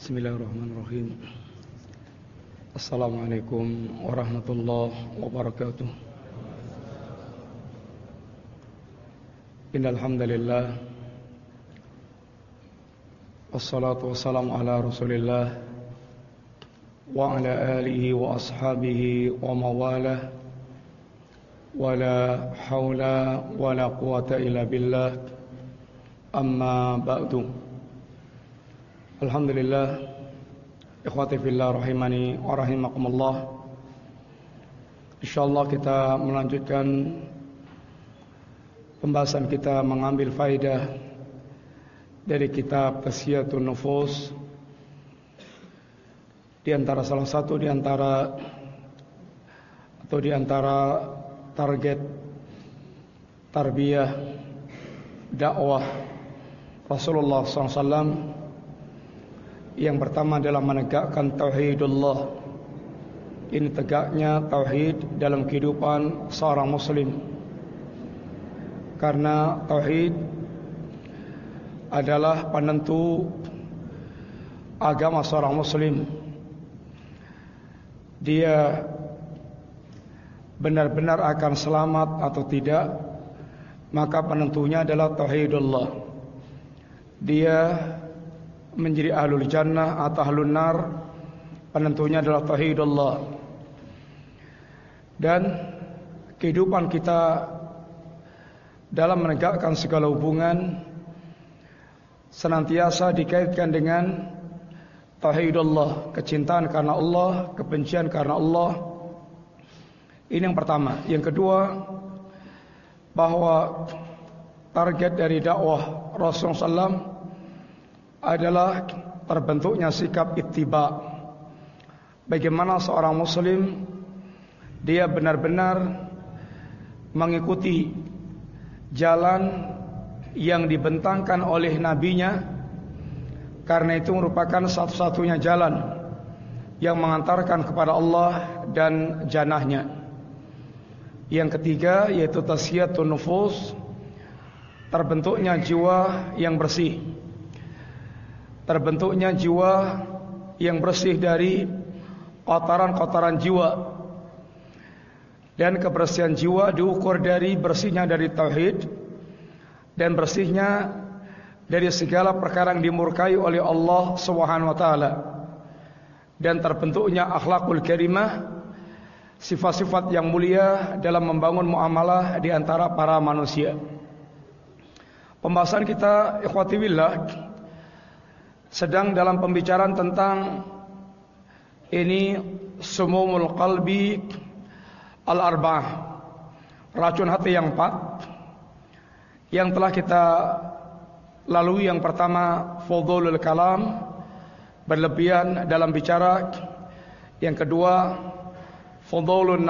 Bismillahirrahmanirrahim. Assalamualaikum warahmatullahi wabarakatuh. Innal hamdalillah wassalatu wassalamu ala Rasulillah wa ala alihi wa ashabihi wa mawalah. Wala haula wala quwata illa billah. Amma ba'du. Alhamdulillah, ikhwati fillah rahimani wa rahimakumullah. Insyaallah kita melanjutkan pembahasan kita mengambil faedah dari kitab Tazkiyatun Nufus. Di antara salah satu di antara target tarbiyah dakwah Rasulullah SAW, yang pertama adalah menegakkan tauhidullah. Ini tegaknya tauhid dalam kehidupan seorang muslim, karena tauhid adalah penentu agama seorang muslim. Dia benar-benar akan selamat atau tidak, maka penentunya adalah tauhidullah. Dia menjadi ahlul jannah atau ahlun nar, penentunya adalah tauhidullah. Dan kehidupan kita dalam menegakkan segala hubungan senantiasa dikaitkan dengan tauhidullah, kecintaan karena Allah, kebencian karena Allah. Ini yang pertama. Yang kedua, bahwa target dari dakwah Rasulullah SAW adalah terbentuknya sikap ittiba. Bagaimana seorang muslim dia benar-benar mengikuti jalan yang dibentangkan oleh nabinya, karena itu merupakan satu-satunya jalan yang mengantarkan kepada Allah dan jannahnya. Yang ketiga yaitu tazkiyatun nufus, terbentuknya jiwa yang bersih. Terbentuknya jiwa yang bersih dari kotoran-kotoran jiwa. Dan kebersihan jiwa diukur dari bersihnya dari tauhid dan bersihnya dari segala perkara yang dimurkai oleh Allah Subhanahu wa taala. Dan terbentuknya akhlakul karimah, sifat-sifat yang mulia dalam membangun muamalah di antara para manusia. Pembahasan kita ikhwati billah sedang dalam pembicaraan tentang ini sumumul qalbi al-arba'ah, racun hati yang 4 yang telah kita lalui. Yang pertama fudulul kalam, berlebihan dalam bicara. Yang kedua fudulun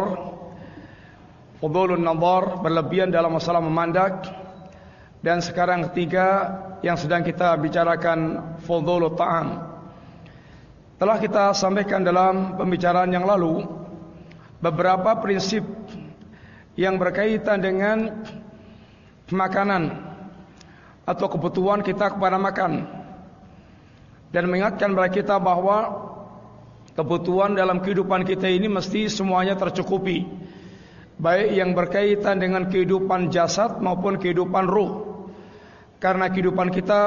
nadhar, berlebihan dalam masalah memandang. Dan sekarang ketiga yang sedang kita bicarakan fudhulut ta'am. Telah kita sampaikan dalam pembicaraan yang lalu beberapa prinsip yang berkaitan dengan makanan atau kebutuhan kita kepada makan, dan mengingatkan kepada kita bahwa kebutuhan dalam kehidupan kita ini mesti semuanya tercukupi, baik yang berkaitan dengan kehidupan jasad maupun kehidupan ruh. Karena kehidupan kita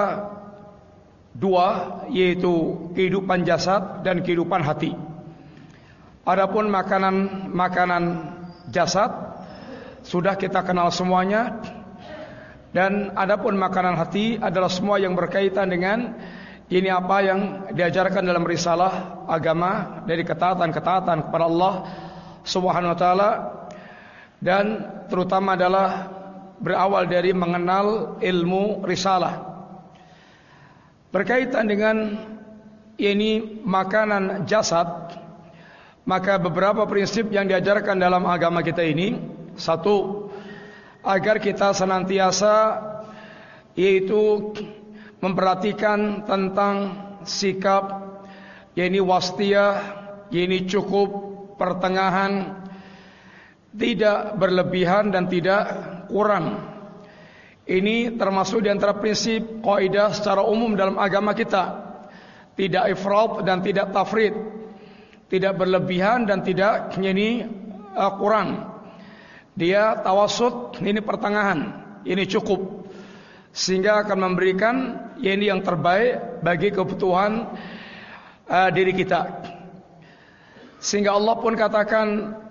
dua, yaitu kehidupan jasad dan kehidupan hati. Adapun makanan jasad sudah kita kenal semuanya, dan adapun makanan hati adalah semua yang berkaitan dengan ini apa yang diajarkan dalam risalah agama dari ketaatan kepada Allah Subhanahu wa taala, dan terutama adalah berawal dari mengenal ilmu risalah. Berkaitan dengan ini makanan jasad, maka beberapa prinsip yang diajarkan dalam agama kita ini. Satu, agar kita senantiasa yaitu memperhatikan tentang sikap yakni wastiyah, yakni cukup, pertengahan, tidak berlebihan dan tidak kurang. Ini termasuk di antara prinsip kaidah secara umum dalam agama kita. tidak ifrat dan tidak tafrid, tidak berlebihan dan tidak kurang. Dia tawassut, ini pertengahan, ini cukup, sehingga akan memberikan ini yang terbaik bagi kebutuhan diri kita. Sehingga Allah pun katakan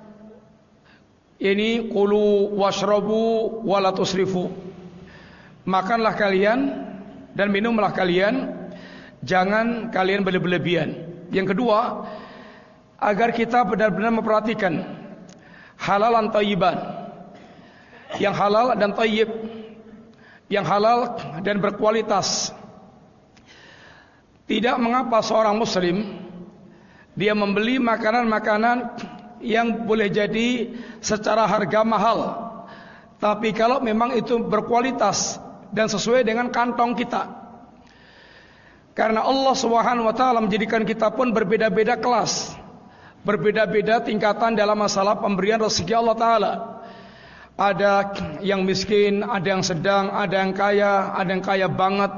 ini kulu washrabu wala tusrifu, makanlah kalian dan minumlah kalian, jangan kalian berlebihan. Yang kedua, agar kita benar-benar memperhatikan halalan thayyiban, yang halal dan thayyib, yang halal dan berkualitas. Tidak mengapa seorang muslim dia membeli makanan-makanan yang boleh jadi secara harga mahal, tapi kalau memang itu berkualitas dan sesuai dengan kantong kita. Karena Allah Subhanahu wa taala menjadikan kita pun berbeda-beda kelas, berbeda-beda tingkatan dalam masalah pemberian rezeki Allah taala. Ada yang miskin, ada yang sedang, ada yang kaya banget.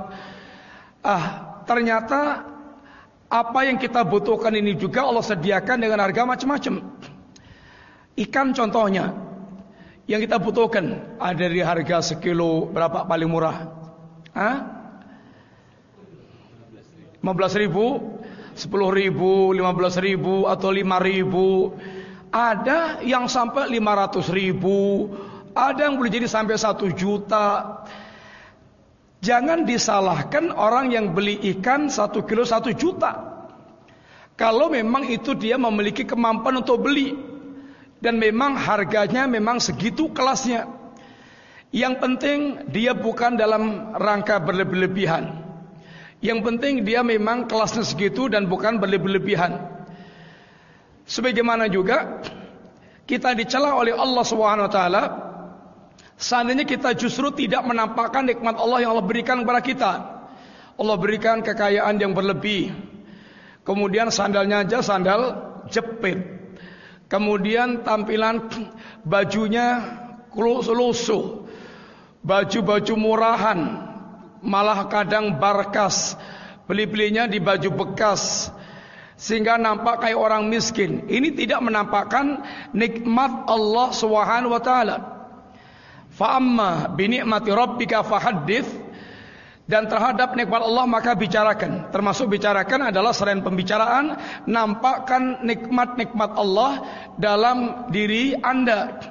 Ternyata apa yang kita butuhkan ini juga Allah sediakan dengan harga macam-macam. Ikan contohnya, yang kita butuhkan ada dari harga sekilo berapa paling murah? 15.000, 10.000, 15.000 atau 5.000. Ada yang sampai 500.000, ada yang boleh jadi sampai 1 juta. Jangan disalahkan orang yang beli ikan 1 kilo 1 juta. Kalau memang itu dia memiliki kemampuan untuk beli, dan memang harganya memang segitu kelasnya. Yang penting dia bukan dalam rangka berlebihan. Yang penting dia memang kelasnya segitu dan bukan berlebihan. Sebagaimana juga kita dicela oleh Allah Subhanahu wa taala seandainya kita justru tidak menampakkan nikmat Allah yang Allah berikan kepada kita. Allah berikan kekayaan yang berlebih, kemudian sandalnya aja sandal jepit, kemudian tampilan bajunya lusuh, baju-baju murahan, malah kadang barkas, beli-belinya di baju bekas, sehingga nampak kayak orang miskin. Ini tidak menampakkan nikmat Allah Subhanahu wa taala. Fa amma bi ni'mati rabbika fahaddits, dan terhadap nikmat Allah maka bicarakan. Termasuk bicarakan adalah selain pembicaraan, nampakkan nikmat-nikmat Allah dalam diri Anda.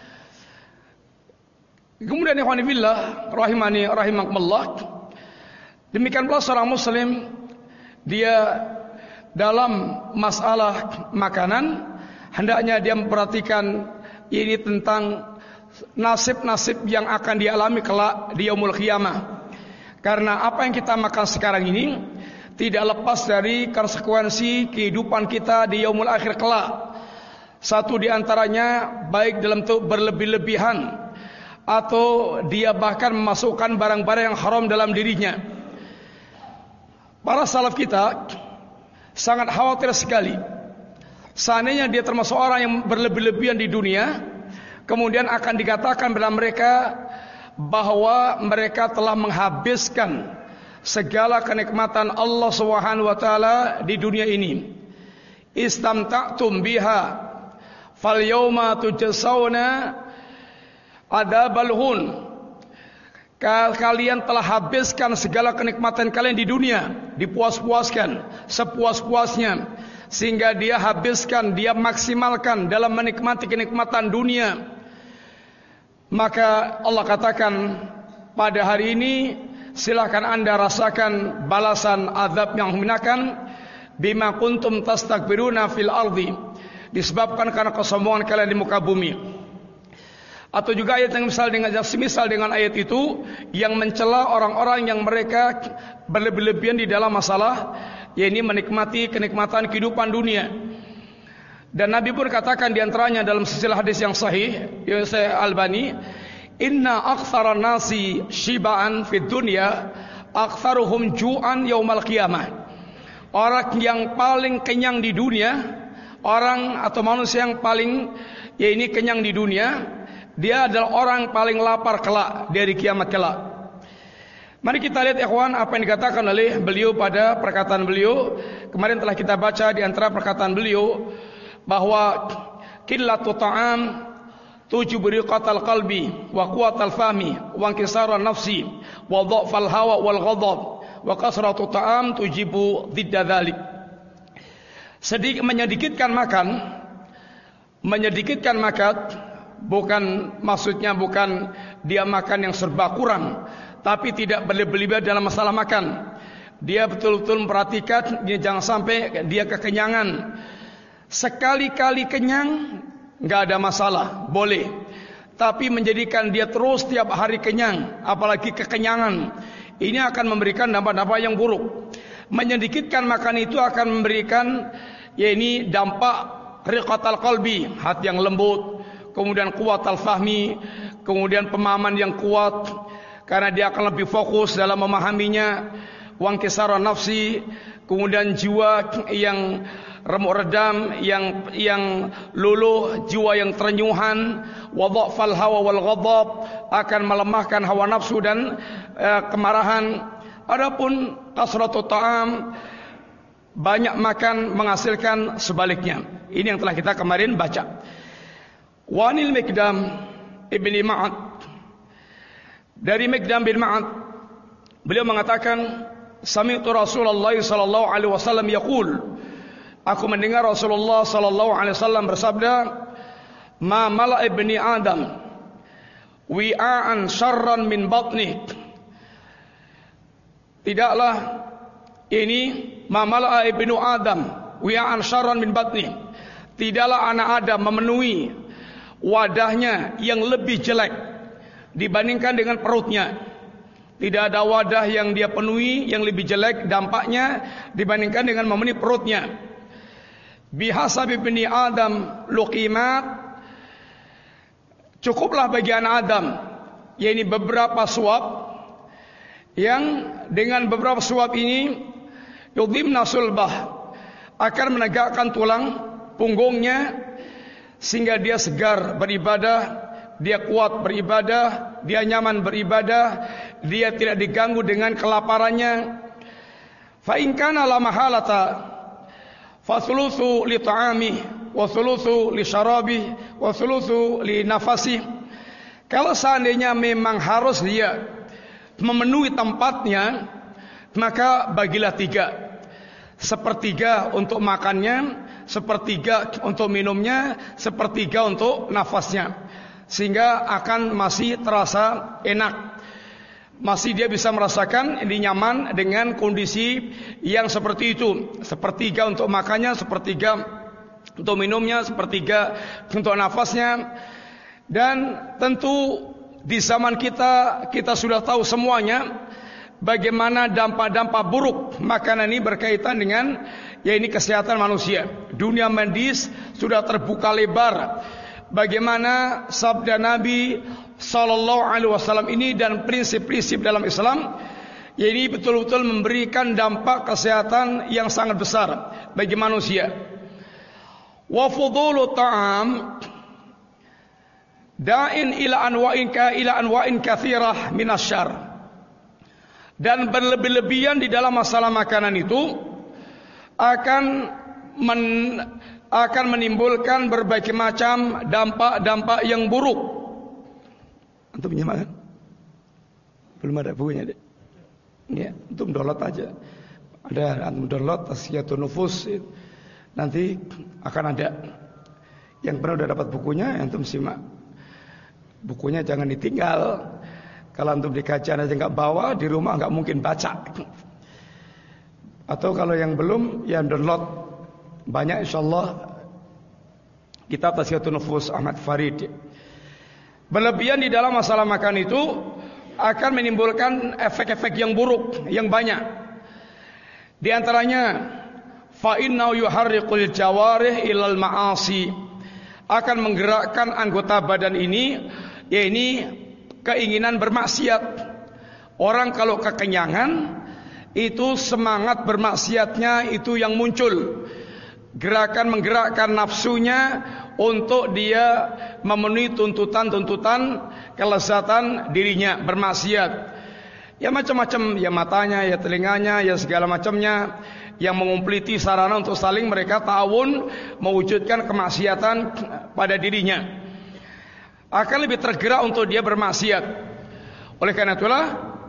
Kemudian ikhwani fillah rahimani rahimakumullah, demikian pula seorang muslim dia dalam masalah makanan hendaknya dia memperhatikan ini tentang nasib-nasib yang akan dialami kelak di yaumul qiyamah. Karena apa yang kita makan sekarang ini tidak lepas dari konsekuensi kehidupan kita di yaumul akhir kelak. Satu di antaranya baik dalam bentuk berlebih-lebihan, atau dia bahkan memasukkan barang-barang yang haram dalam dirinya. Para salaf kita sangat khawatir sekali seandainya dia termasuk orang yang berlebih-lebihan di dunia, kemudian akan dikatakan pada mereka bahwa mereka telah menghabiskan segala kenikmatan Allah Subhanahu wa taala di dunia ini. Istamta'tum biha fal yauma tujzauna adzabal hun. Kalian telah habiskan segala kenikmatan kalian di dunia, dipuas-puaskan sepuas-puasnya, sehingga dia habiskan, dia maksimalkan dalam menikmati kenikmatan dunia. Maka Allah katakan pada hari ini silakan anda rasakan balasan azab yang menyenangkan, bima kuntum tastakbiruna fil ardi, disebabkan karena kesombongan kalian di muka bumi. Atau juga ayat yang semisal dengan ayat itu yang mencela orang-orang yang mereka berlebih-lebihan di dalam masalah, yaitu menikmati kenikmatan kehidupan dunia. Dan Nabi pun katakan di antaranya dalam silsilah hadis yang sahih, Yusuf Albani, inna aktsaran nasi shiba'an fid dunya aktsaruhum ju'an yaumal qiyamah. Orang yang paling kenyang di dunia, orang atau manusia yang paling kenyang di dunia, dia adalah orang paling lapar kelak dari kiamat kelak. Mari kita lihat ikhwan apa yang dikatakan oleh beliau pada perkataan beliau. Kemarin telah kita baca di antara perkataan beliau bahwa qillatu ta'am tujibu riqatal qalbi wa quwwatal fahmi wa inkisaran nafsi wa dha'fal hawa wal ghadab wa kasratu ta'am tujibu dhidda dzalik. Sedikit menyedikitkan makan bukan maksudnya bukan dia makan yang serba kurang, tapi tidak berlebihan dalam masalah makan. Dia betul-betul memperhatikan dia jangan sampai dia kekenyangan. Sekali-kali kenyang enggak ada masalah, boleh. Tapi menjadikan dia terus tiap hari kenyang, apalagi kekenyangan, ini akan memberikan dampak-dampak yang buruk. Menyedikitkan makan itu akan memberikan dampak riqatal qalbi, hati yang lembut, kemudian kuwatal fahmi, kemudian pemahaman yang kuat karena dia akan lebih fokus dalam memahaminya, wa inkisaran nafsi, kemudian jiwa yang remuk redam, yang luluh, jiwa yang terenyuhan, wa dha'fal hawa wal ghadab, akan melemahkan hawa nafsu dan kemarahan. Adapun kasratu ta'am, banyak makan menghasilkan sebaliknya. Ini yang telah kita kemarin baca. Wanil Miqdam ibni Ma'ad, dari Miqdam bin Ma'ad, beliau mengatakan, sami'tu Rasulullah sallallahu alaihi wasallam yaqul, aku mendengar Rasulullah sallallahu alaihi wasallam bersabda, ma mala ibni Adam wi'an syarran min batnih. Tidaklah ini mamala ibnu Adam wi'an syarran min batni. Tidaklah anak Adam memenuhi wadahnya yang lebih jelek dibandingkan dengan perutnya. Tidak ada wadah yang dia penuhi yang lebih jelek dampaknya dibandingkan dengan memenuhi perutnya. Bihasabi ibni Adam luqimat, cukuplah bagi anak Adam yaitu beberapa suap, yang dengan beberapa suap ini yudhimna sulbah, akan menegakkan tulang punggungnya sehingga dia segar beribadah, dia kuat beribadah, dia nyaman beribadah, dia tidak diganggu dengan kelaparannya. Fa in kana la mahalata fa thuluthu li ta'ami wa thuluthu li syarabi wa thuluthu li nafasi. Kalau seandainya memang harus dia memenuhi tempatnya, maka bagilah 3. Sepertiga untuk makannya, sepertiga untuk minumnya, sepertiga untuk nafasnya, sehingga akan masih terasa enak. Masih dia bisa merasakan ini nyaman dengan kondisi yang seperti itu. Sepertiga untuk makannya, sepertiga untuk minumnya, sepertiga untuk nafasnya. Dan tentu di zaman kita sudah tahu semuanya bagaimana dampak-dampak buruk makanan ini berkaitan dengan kesehatan manusia. Dunia medis sudah terbuka lebar bagaimana sabda Nabi sallallahu alaihi wasallam ini dan prinsip-prinsip dalam Islam ini betul-betul memberikan dampak kesehatan yang sangat besar bagi manusia. Wa fudulu ta'am da'in ila anwa'in katsirah minasyarr. Dan berlebih-lebihan di dalam masalah makanan itu akan menimbulkan berbagai macam dampak-dampak yang buruk. Antum nyimak kan? Belum ada bukunya deh. Ya, antum download aja. Ada antum download Tazkiyatun Nufus. Nanti akan ada. Yang pernah udah dapat bukunya, antum simak. Bukunya jangan ditinggal. Kalau antum di kajian aja nggak bawa, di rumah nggak mungkin baca. Atau kalau yang belum, ya download. Banyak insyaallah kitab Tazkiyatun Nufus Ahmad Farid. Berlebihan di dalam masalah makan itu akan menimbulkan efek-efek yang buruk, yang banyak. Di antaranya, fa innahu yuharriqul jawarih ilal ma'asi, akan menggerakkan anggota badan ini, keinginan bermaksiat. Orang kalau kekenyangan, itu semangat bermaksiatnya itu yang muncul. Menggerakkan nafsunya untuk dia memenuhi tuntutan-tuntutan kelezatan dirinya bermaksiat. Ya macam-macam, ya matanya, ya telinganya, ya segala macamnya, yang mengumpliti sarana untuk saling mereka ta'awun mewujudkan kemaksiatan pada dirinya, akan lebih tergerak untuk dia bermaksiat. Oleh karena itulah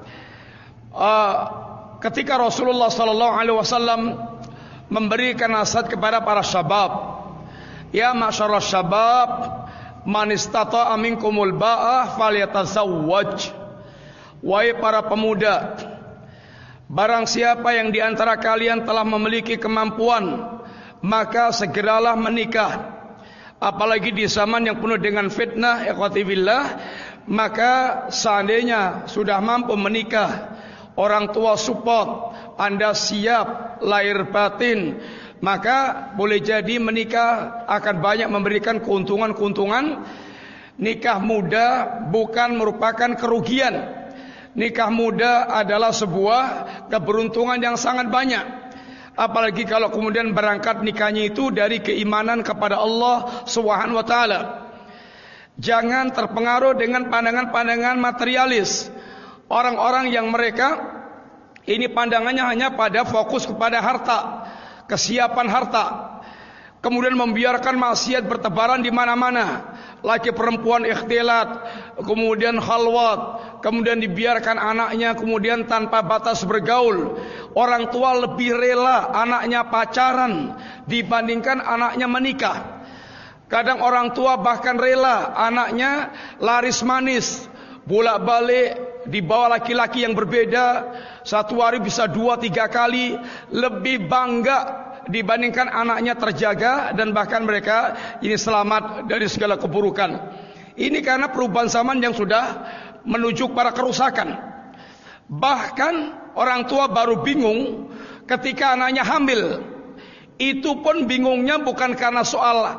ketika Rasulullah SAW memberikan nasihat kepada para syabab, ya ma'syarul syabab, man istata'a minkumul ba'ah falyatazawwaj. Wahai para pemuda, barang siapa yang di antara kalian telah memiliki kemampuan, maka segeralah menikah. Apalagi di zaman yang penuh dengan fitnah, ikhwati billah, maka seandainya sudah mampu menikah, orang tua support, Anda siap lahir batin, maka boleh jadi menikah akan banyak memberikan keuntungan-keuntungan. Nikah muda bukan merupakan kerugian. Nikah muda adalah sebuah keberuntungan yang sangat banyak. Apalagi kalau kemudian berangkat nikahnya itu dari keimanan kepada Allah Subhanahu wa taala. Jangan terpengaruh dengan pandangan-pandangan materialis. Orang-orang yang mereka ini pandangannya hanya pada fokus kepada harta, kesiapan harta. Kemudian membiarkan maksiat bertebaran di mana-mana. Laki perempuan ikhtilat, kemudian khalwat, kemudian dibiarkan anaknya kemudian tanpa batas bergaul. Orang tua lebih rela anaknya pacaran dibandingkan anaknya menikah. Kadang orang tua bahkan rela anaknya laris manis, bolak-balik dibawa laki-laki yang berbeda. Satu hari bisa 2-3 kali. Lebih bangga dibandingkan anaknya terjaga dan bahkan mereka ini selamat dari segala keburukan. Ini karena perubahan zaman yang sudah menuju para kerusakan. Bahkan orang tua baru bingung ketika anaknya hamil. Itu pun bingungnya bukan karena soal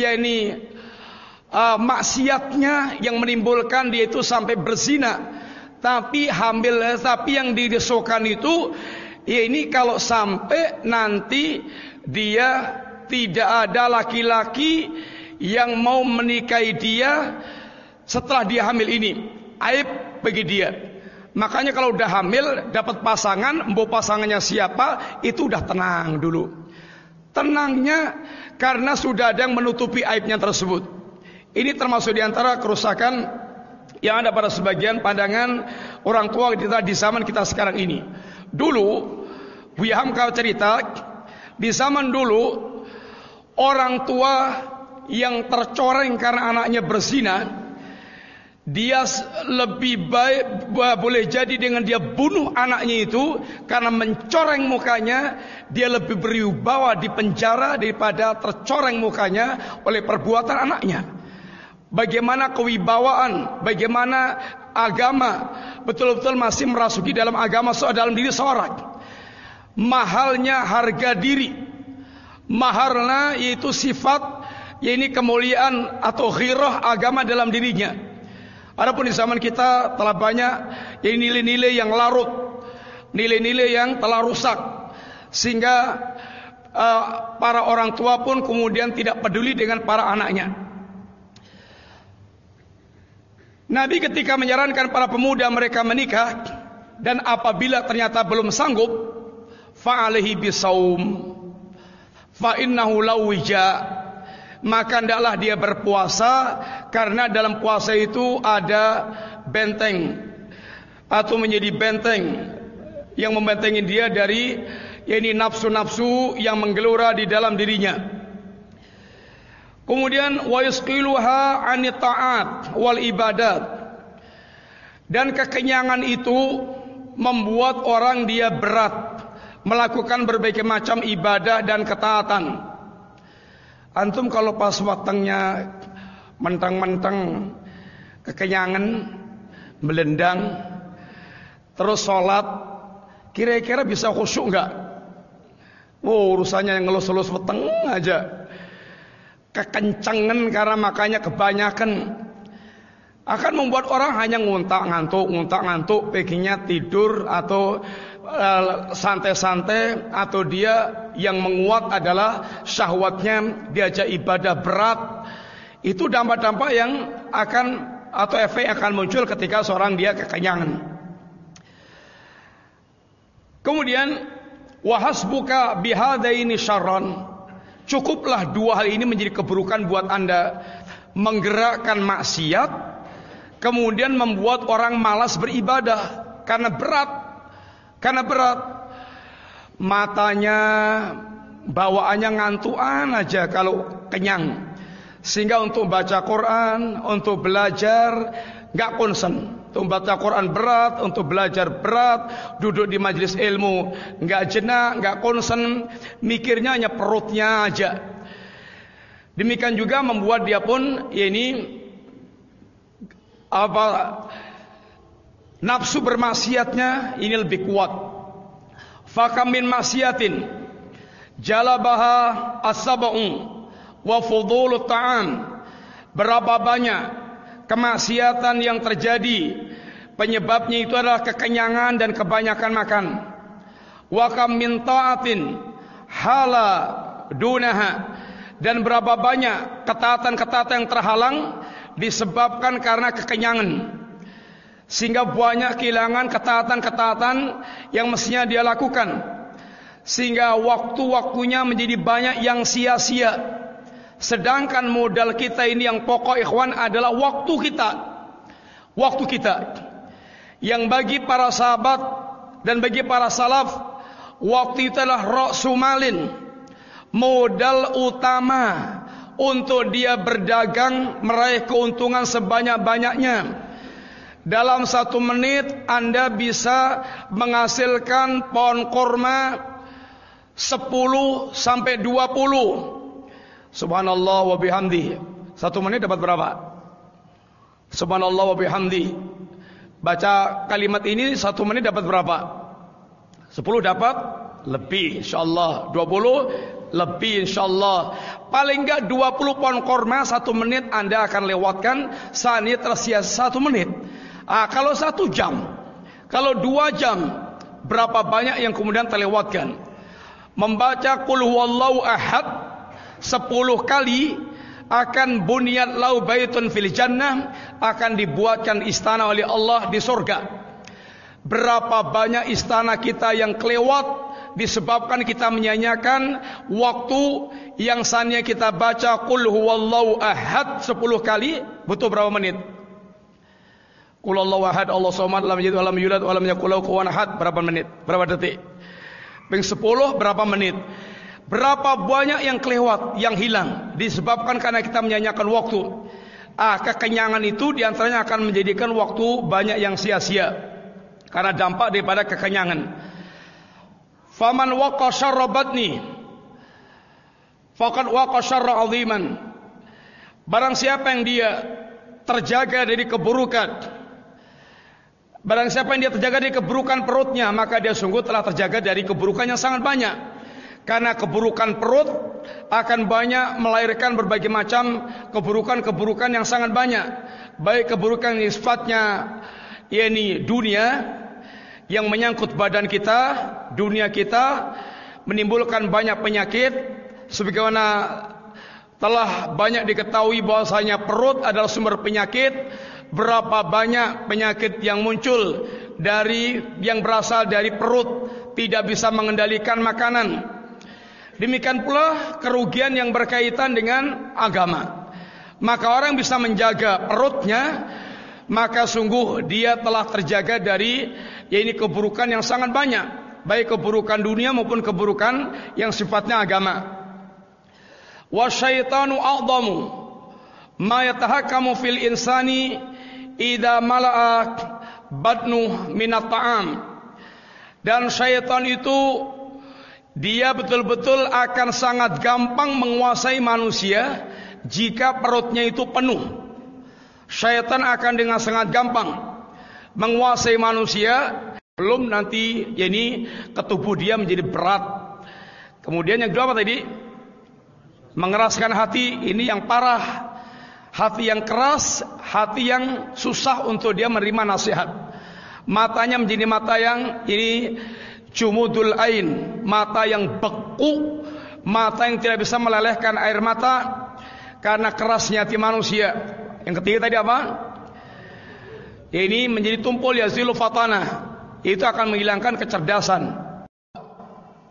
maksiatnya yang menimbulkan dia itu sampai berzina, tapi yang dirisaukan itu ya ini kalau sampai nanti dia tidak ada laki-laki yang mau menikahi dia setelah dia hamil ini, aib bagi dia. Makanya kalau udah hamil dapat pasangan, mau pasangannya siapa itu udah tenang dulu. Tenangnya karena sudah ada yang menutupi aibnya tersebut. Ini termasuk diantara kerusakan yang ada pada sebagian pandangan orang tua kita di zaman kita sekarang ini. Dulu Buya Hamka cerita, di zaman dulu orang tua yang tercoreng karena anaknya berzina, dia lebih baik boleh jadi dengan dia bunuh anaknya itu karena mencoreng mukanya, dia lebih berwibawa di penjara daripada tercoreng mukanya oleh perbuatan anaknya. Bagaimana kewibawaan, bagaimana agama betul-betul masih merasuki dalam agama, dalam diri seorang. Mahalnya harga diri, maharnya yaitu sifat, yaitu kemuliaan atau ghirah agama dalam dirinya. Adapun di zaman kita telah banyak nilai-nilai yang larut, nilai-nilai yang telah rusak, sehingga para orang tua pun kemudian tidak peduli dengan para anaknya. Nabi ketika menyarankan para pemuda mereka menikah, dan apabila ternyata belum sanggup, fa'alaihi bisaum fa innahu lawija, maka hendaklah dia berpuasa, karena dalam puasa itu ada benteng atau menjadi benteng yang membentengi dia dari nafsu-nafsu yang menggelora di dalam dirinya. Kemudian wa yusqiluha 'anit ta'at wal ibadat, dan kekenyangan itu membuat orang dia berat melakukan berbagai macam ibadah dan ketaatan. Antum kalau pas waktunya mentang-mentang kekenyangan, melendang, terus sholat, kira-kira bisa khusyuk enggak? Urusannya yang ngelus-ngelus weteng aja. Kekencangan karena makanya kebanyakan akan membuat orang hanya nguntak ngantuk, pengennya tidur atau santai-santai, atau dia yang menguat adalah syahwatnya diajak ibadah berat. Itu dampak-dampak yang akan atau efek akan muncul ketika seorang dia kekenyangan. Kemudian wahasbuka bihadaini syarran. Cukuplah dua hal ini menjadi keburukan buat Anda. Menggerakkan maksiat, kemudian membuat orang malas beribadah karena berat. Matanya, bawaannya ngantuan aja kalau kenyang. Sehingga untuk baca Quran, untuk belajar gak konsen. Untuk baca Quran berat, untuk belajar berat, duduk di majelis ilmu gak jenak, gak konsen, mikirnya hanya perutnya aja. Demikian juga membuat dia pun nafsu bermaksiatnya ini lebih kuat. Fakam min maksiatin jalabaha as-sab'u wa fudulu ta'am. Berapa banyak kemaksiatan yang terjadi, penyebabnya itu adalah kekenyangan dan kebanyakan makan. Wa kam min ta'atin hala dunaha. Dan berapa banyak ketaatan-ketaatan yang terhalang disebabkan karena kekenyangan, sehingga banyak kehilangan ketaatan-ketaatan yang mestinya dia lakukan, sehingga waktu-waktunya menjadi banyak yang sia-sia. Sedangkan modal kita ini yang pokok ikhwan adalah waktu kita. Waktu kita yang bagi para sahabat dan bagi para salaf, waktu itu adalah ra'su malin, modal utama untuk dia berdagang, meraih keuntungan sebanyak-banyaknya. Dalam 1 menit Anda bisa menghasilkan pohon korma 10 sampai 20. Subhanallah wa bihamdi. 1 menit dapat berapa? Subhanallah wa bihamdi. Baca kalimat ini 1 menit dapat berapa? 10 dapat lebih insyaallah, 20 lebih insyaallah. Paling enggak 20 pohon korma 1 menit Anda akan lewatkan. Saatnya tersia-sia 1 menit. Kalau 1 jam, kalau 2 jam, berapa banyak yang kemudian terlewatkan? Membaca qul huwallahu ahad 10 kali akan bunyat lau baitun fil jannah, akan dibuatkan istana oleh Allah di surga. Berapa banyak istana kita yang kelewat disebabkan kita menyanyiakan waktu yang seandainya kita baca qul huwallahu ahad 10 kali, butuh berapa menit? Qul huwallahu ahad, Allahu samad, lam yalid walam yulad walam yakul lahu kufuwan ahad, berapa menit? Berapa detik? Ping 10 berapa menit? Berapa banyak yang kelewat, yang hilang disebabkan karena kita menyanyiakan waktu. Kekenyangan itu diantaranya akan menjadikan waktu banyak yang sia-sia karena dampak daripada kekenyangan. Faman waqa syarra batni faqad waqa syarra 'aziman. Barang siapa yang dia terjaga dari keburukan, barang siapa yang dia terjaga dari keburukan perutnya, maka dia sungguh telah terjaga dari keburukan yang sangat banyak. Karena keburukan perut akan banyak melahirkan berbagai macam keburukan-keburukan yang sangat banyak. Baik keburukan yang sifatnya yakni dunia, yang menyangkut badan kita, dunia kita, menimbulkan banyak penyakit. Sebagaimana telah banyak diketahui bahwasanya perut adalah sumber penyakit. Berapa banyak penyakit yang muncul dari yang berasal dari perut, tidak bisa mengendalikan makanan. Demikian pula kerugian yang berkaitan dengan agama. Maka orang bisa menjaga perutnya, maka sungguh dia telah terjaga dari keburukan yang sangat banyak, baik keburukan dunia maupun keburukan yang sifatnya agama. Wasyaitanu a'dhamu ma yatahakkamu fil insani idza mala'a batnu minat ta'am. Dan syaitan itu dia betul-betul akan sangat gampang menguasai manusia jika perutnya itu penuh. Syaitan akan dengan sangat gampang menguasai manusia, belum nanti ke tubuh dia menjadi berat. Kemudian yang kedua apa tadi? Mengeraskan hati, ini yang parah. Hati yang keras, hati yang susah untuk dia menerima nasihat. Matanya menjadi mata yang jumudul ain, mata yang beku, mata yang tidak bisa melelehkan air mata karena kerasnya hati manusia. Yang ketiga tadi apa? Ini menjadi tumpul yazilu fatana, itu akan menghilangkan kecerdasan.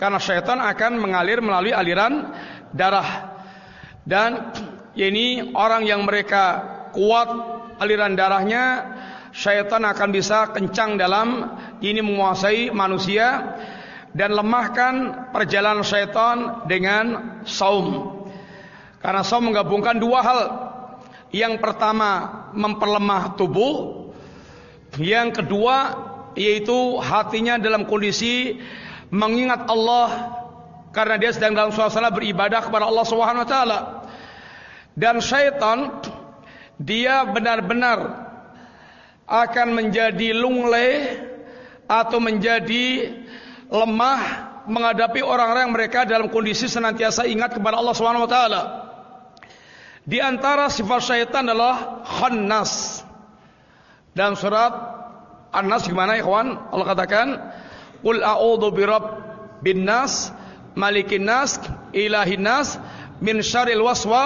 Karena syaitan akan mengalir melalui aliran darah. Dan ini orang yang mereka kuat aliran darahnya, syaitan akan bisa kencang dalam ini menguasai manusia dan lemahkan perjalanan syaitan dengan saum. Karena saum menggabungkan dua hal. Yang pertama memperlemah tubuh, yang kedua yaitu hatinya dalam kondisi mengingat Allah karena dia sedang dalam suasana beribadah kepada Allah Subhanahu wa taala. Dan syaitan dia benar-benar akan menjadi lunglai atau menjadi lemah menghadapi orang-orang yang mereka dalam kondisi senantiasa ingat kepada Allah Subhanahu wa taala. Di antara sifat syaitan adalah khannas. Dalam surat An-Nas gimana ikhwan? Allah katakan, "Qul a'udzu birabbin nas, malikin nas, ilahin nas, min syarril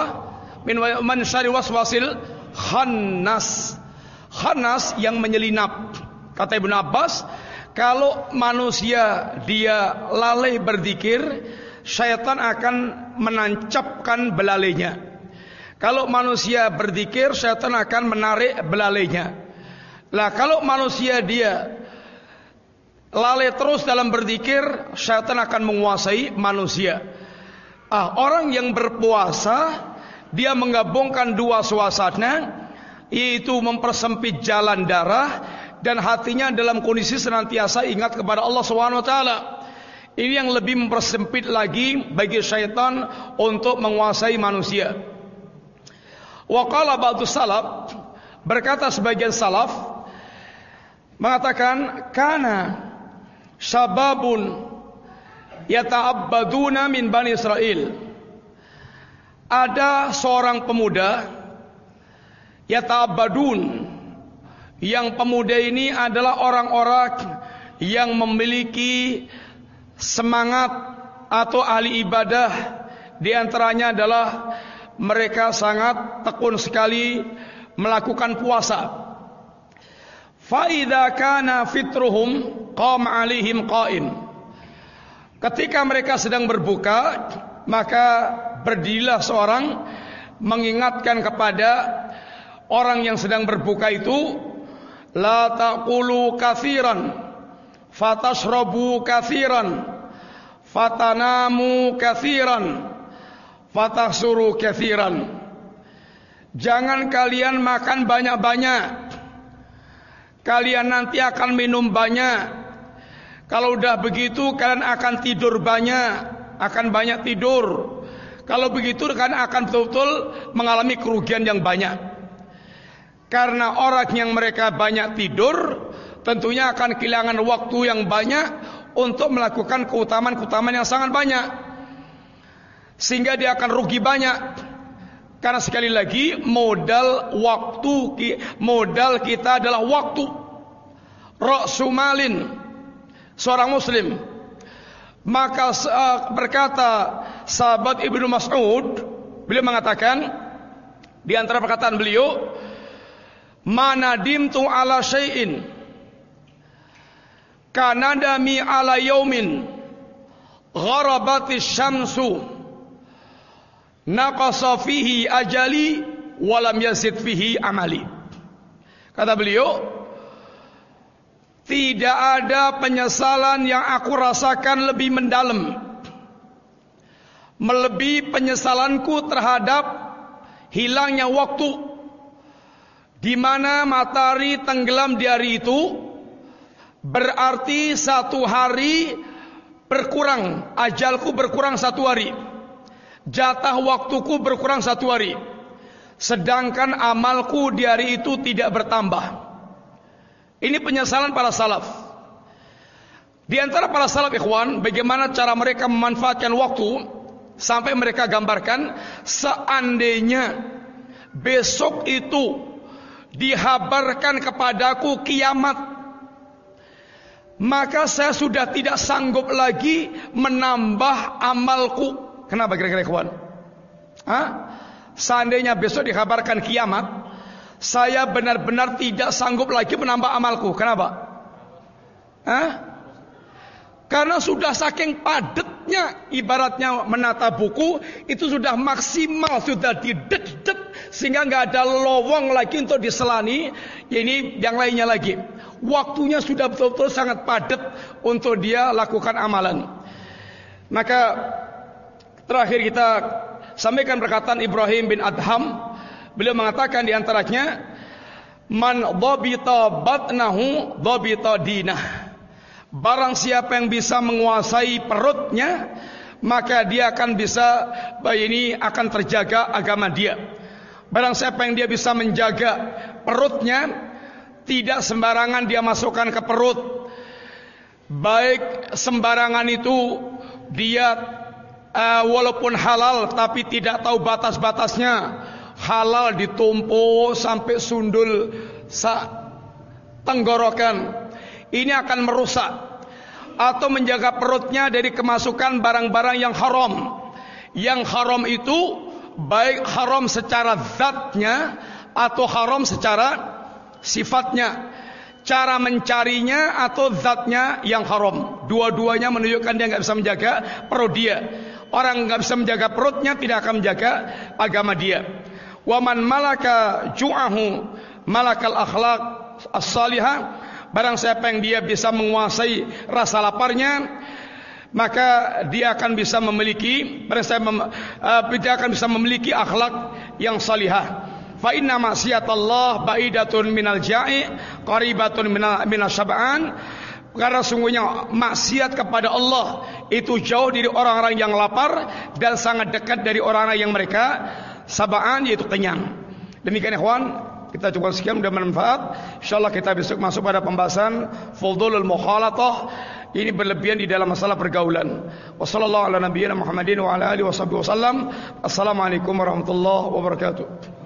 waswasil khannas." Khannas yang menyelinap. Kata Ibnu Abbas, kalau manusia dia lalai berzikir, syaitan akan menancapkan belalainya. Kalau manusia berzikir, syaitan akan menarik belalainya. Lah kalau manusia dia lalai terus dalam berzikir, syaitan akan menguasai manusia. Orang yang berpuasa dia menggabungkan dua suasana, yaitu mempersempit jalan darah dan hatinya dalam kondisi senantiasa ingat kepada Allah Subhanahu wa taala. Ini yang lebih mempersempit lagi bagi syaitan untuk menguasai manusia. Wa qala ba'du salaf, berkata sebagian salaf mengatakan, kana syababun yata'abbaduna min Bani Israel. Ada seorang pemuda yata'abbadun, yang pemuda ini adalah orang-orang yang memiliki semangat atau ahli ibadah. Di antaranya adalah mereka sangat tekun sekali melakukan puasa. Fa idza kana fitruhum qama alaihim qa'im. Ketika mereka sedang berbuka, maka berdirilah seorang mengingatkan kepada orang yang sedang berbuka itu, la taqulu katsiran fatashrabu katsiran fatanamu katsiran fatahsuru katsiran. Jangan kalian makan banyak-banyak, kalian nanti akan minum banyak. Kalau udah begitu kalian akan tidur banyak, akan banyak tidur. Kalau begitu kalian akan betul-betul mengalami kerugian yang banyak. Karena orang yang mereka banyak tidur tentunya akan kehilangan waktu yang banyak untuk melakukan keutamaan-keutamaan yang sangat banyak, sehingga dia akan rugi banyak. Karena sekali lagi modal kita adalah waktu. Ra'sumalin seorang muslim. Maka berkata sahabat Ibnu Mas'ud, beliau mengatakan di antara perkataan beliau, manadimtu ala syai'in kanadami ala yaumin gharabati syamsu naqasa fihi ajali walam yazid fihi amali. Kata beliau, tidak ada penyesalan yang aku rasakan lebih mendalam melebihi penyesalanku terhadap hilangnya waktu di mana matahari tenggelam di hari itu. Berarti satu hari berkurang, ajalku berkurang satu hari, jatah waktuku berkurang satu hari, sedangkan amalku di hari itu tidak bertambah. Ini penyesalan para salaf. Di antara para salaf ikhwan, bagaimana cara mereka memanfaatkan waktu, sampai mereka gambarkan, seandainya besok itu dihabarkan kepadaku kiamat, maka saya sudah tidak sanggup lagi menambah amalku. Kenapa kira-kira ikhwan? Seandainya besok dikabarkan kiamat, saya benar-benar tidak sanggup lagi menambah amalku. Kenapa? Karena sudah saking padatnya, ibaratnya menata buku itu sudah maksimal, sudah didet-det sehingga nggak ada lowong lagi untuk diselani. Ini yang lainnya lagi. Waktunya sudah betul-betul sangat padat untuk dia lakukan amalan. Maka terakhir kita sampaikan perkataan Ibrahim bin Adham. Beliau mengatakan di antaranya, man dhabita batnahu dhabita dinah. Barang siapa yang bisa menguasai perutnya, maka dia akan bisa, ini akan terjaga agama dia. Barang siapa yang dia bisa menjaga perutnya, tidak sembarangan dia masukkan ke perut. Baik sembarangan itu dia walaupun halal tapi tidak tahu batas-batasnya. Halal ditumpuk sampai sundul tenggorokan. Ini akan merusak. Atau menjaga perutnya dari kemasukan barang-barang yang haram. Yang haram itu baik haram secara zatnya atau haram secara sifatnya. Cara mencarinya atau zatnya yang haram. Dua-duanya menunjukkan dia nggak bisa menjaga perut dia. Orang nggak bisa menjaga perutnya tidak akan menjaga agama dia. Waman malaka ju'ahu malakal akhlaq as-salihah. Barang siapa yang dia bisa menguasai rasa laparnya, maka dia akan bisa memiliki, dia akan bisa memiliki akhlak yang salihah. Fa inna ma'siyatallah ba'idatun minal ja'i qaribatun minas syab'an. Karena sungguhnya maksiat kepada Allah itu jauh dari orang-orang yang lapar dan sangat dekat dari orang-orang yang mereka sab'an, yaitu kenyang. Demikian ikhwan, kita cukup sekian, mudah bermanfaat. InsyaAllah kita besok masuk pada pembahasan fudulul mukhalatah. Ini berlebihan di dalam masalah pergaulan. Wassallallahu ala nabiyyina Muhammadin wa ala alihi wasallam. Assalamualaikum warahmatullahi wabarakatuh.